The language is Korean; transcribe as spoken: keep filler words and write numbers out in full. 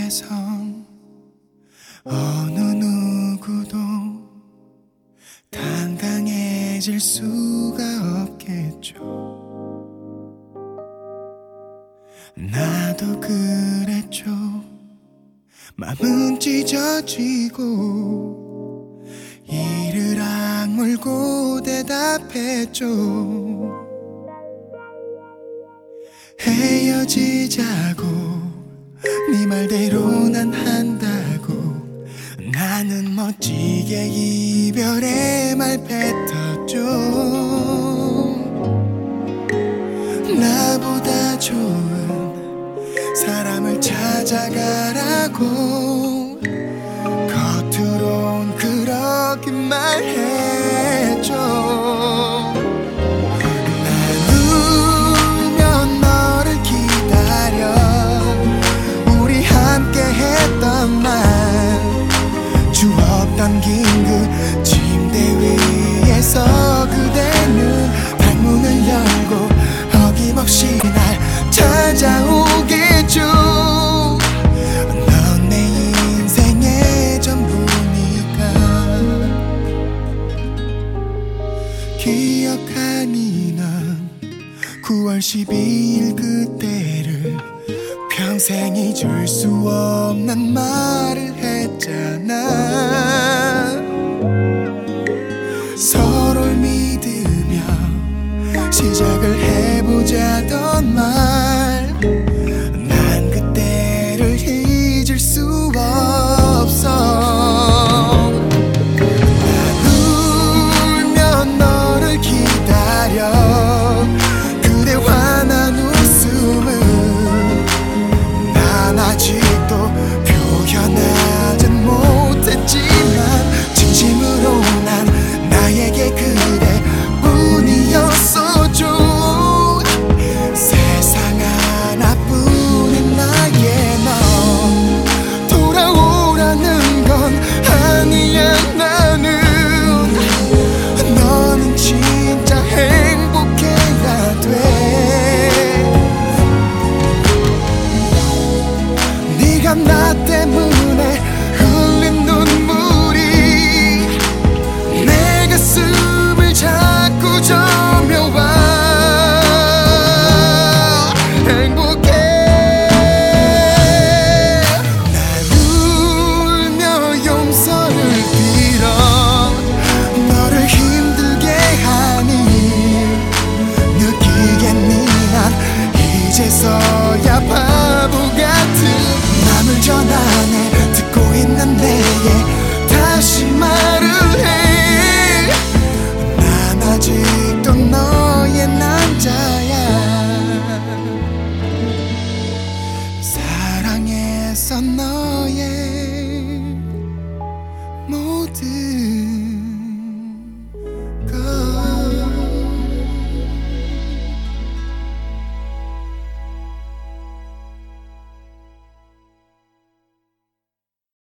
세상 어느 누구도 당당해질 수가 없겠죠. 나도 그랬죠. 맘은 찢어지고 이를 악물고 대답했죠. 헤어지자고 네 말대로 난 한다고 나는 멋지게 이별의 말 뱉었죠. 나보다 좋은 사람을 찾아가라고 겉으론 그렇게 말했죠. 담긴 그 침대 위에서 그대는 방문을 열고 어김없이 날 찾아오겠죠. 넌 내 인생의 전부니까. 기억하니 난 구월 십이일 그때를 평생 잊을 수 없는 말을 했잖아. 서로를 믿으며 시작을 해보자던 말, 난 그때를 잊을 수 없어. 난 울면 너를 기다려 그대 환한 웃음을 난 아직도 표현하진 못했지만 진심으로 난 나에게 그대뿐이었어줘. 세상 하나뿐인 나의 너 돌아오라는 건 아니야. 나는 너는 진짜 행복해야 돼. 네가 나 때문에 흘린 눈물이 내 가슴을 자꾸 저며와. 행복해. 난 울며 용서를 빌어 너를 힘들게 하니 느끼겠니. 난 이제서야 바보 같은 맘을 전하네. 듣고 있는 내게 다시 말을 해. 난 아직도 너의 남자야. 사랑해서 너